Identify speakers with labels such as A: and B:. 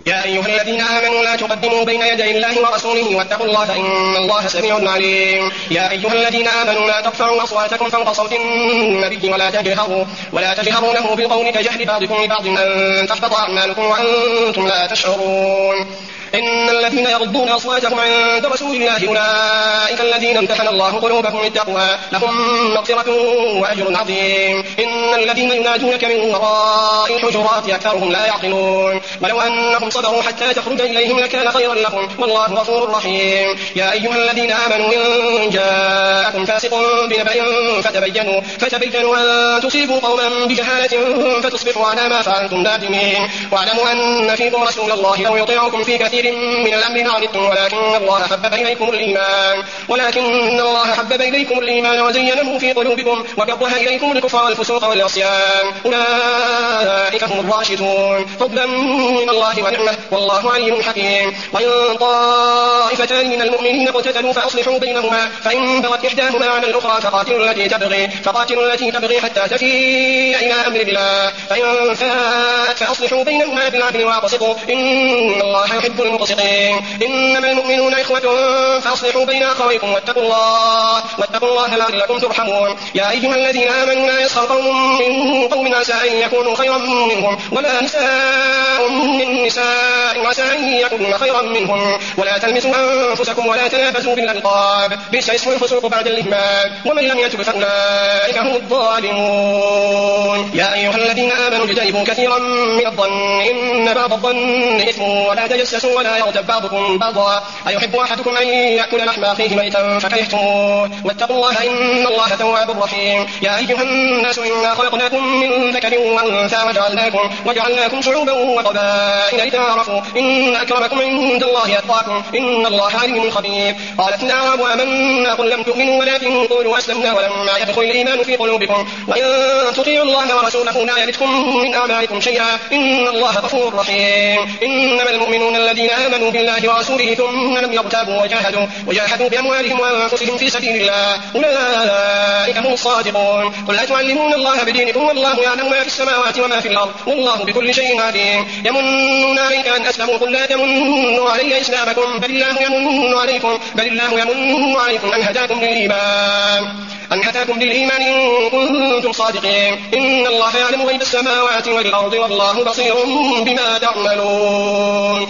A: يا أيها الذين آمنوا لا تقدموا بين يدي الله ورسوله واتقوا الله إن الله سميع عليم. يا أيها الذين آمنوا لا ترفعوا أصواتكم فوق صوت النبي ولا تجهروا له بالقول كجهر بعضكم لبعض أن تحبط أعمالكم وأنتم لا تشعرون. إن الذين يغضون أصواتهم عند رسول الله أولئك الذين امتحن الله قلوبهم للتقوى لهم مغفرة وأجر عظيم. إن الذين ينادونك من وراء الحجرات أكثرهم لا يعقلون. ولو أنهم صبروا حتى تخرج إليهم لكان خيرا لهم والله غفور رحيم. يا أيها الذين آمنوا إن جاءكم فاسق بنبأ فتبينوا أن تصيبوا قوما بجهالة فتصبحوا على ما فعلتم نادمين. واعلموا أن فيكم رسول الله لو يطيعكم في كثير من الأمر لعنتم ولكن الله حبب إليكم الإيمان وزينه في قلوبكم وكره إليكم الكفر والفسوق والعصيان أولئك هم الراشدون فضلا من الله ونعمه والله عليم حكيم. وإن طائفتان من المؤمنين اقتتلوا فأصلحوا بينهما فإن بغت إحداهما على الأخرى فقاتلوا التي تبغي حتى تفيء إلى أمر الله فإن فاءت فأصلحوا بينهما بالعدل واقسطوا إن الله يحب المقسطين. إنما المؤمنون إخوة فأصلحوا بين أخويكم واتقوا الله لعلكم ترحمون. يا أيها الذين آمنوا لا يسخر قوم من قوم عسى أن يكونوا خيرا منهم ولا نساء من نساء عسى أن يكونوا خيرا منهم ولا تلمسوا أنفسكم ولا تنابزوا بالألقاب بئس اسم الفسوق بعد الإيمان ومن لم يتب فأولئك هم الظالمون. يا أيها الذين آمنوا اجتنبوا كثيرا من الظن إن بعض الظن إثم ولا تجسسوا ولا يغتب بعضكم بعضا أيحب أحدكم أن يأكل لحم أخيه ميتا فكرهتموه واتقوا الله إن الله تواب رحيم. يا أيها الناس إنا خلقناكم من ذكر وأنثى وجعلناكم شعوبا وقبائل لتعارفوا إن أكرمكم عند الله أتقاكم إن الله عليم خبير. قالت الأعراب آمنا قل لم تؤمنوا ولكن قولوا أسلمنا ولما يدخل الإيمان في قلوبكم وإن تطيعوا الله ورسوله لا يلدكم من أعمالكم شيئا إن الله غفور رحيم. إنما المؤمنون الذين آمنوا بالله ورسوله ثم لم يرتابوا وجاهدوا بأموالهم وأنفسهم في سبيل الله أولئك هم الصادقون. قل أتعلمون الله بدينكم والله يعلم ما في السماوات وما في الأرض والله بكل شيء عليم. يمنون عليك أن أسلموا قل لا تمنوا علي إسلامكم بل الله يمن عليكم أن هداكم للإيمان إن كنتم صادقين. إن الله يعلم غيب السماوات والأرض والله بصير بما تعملون.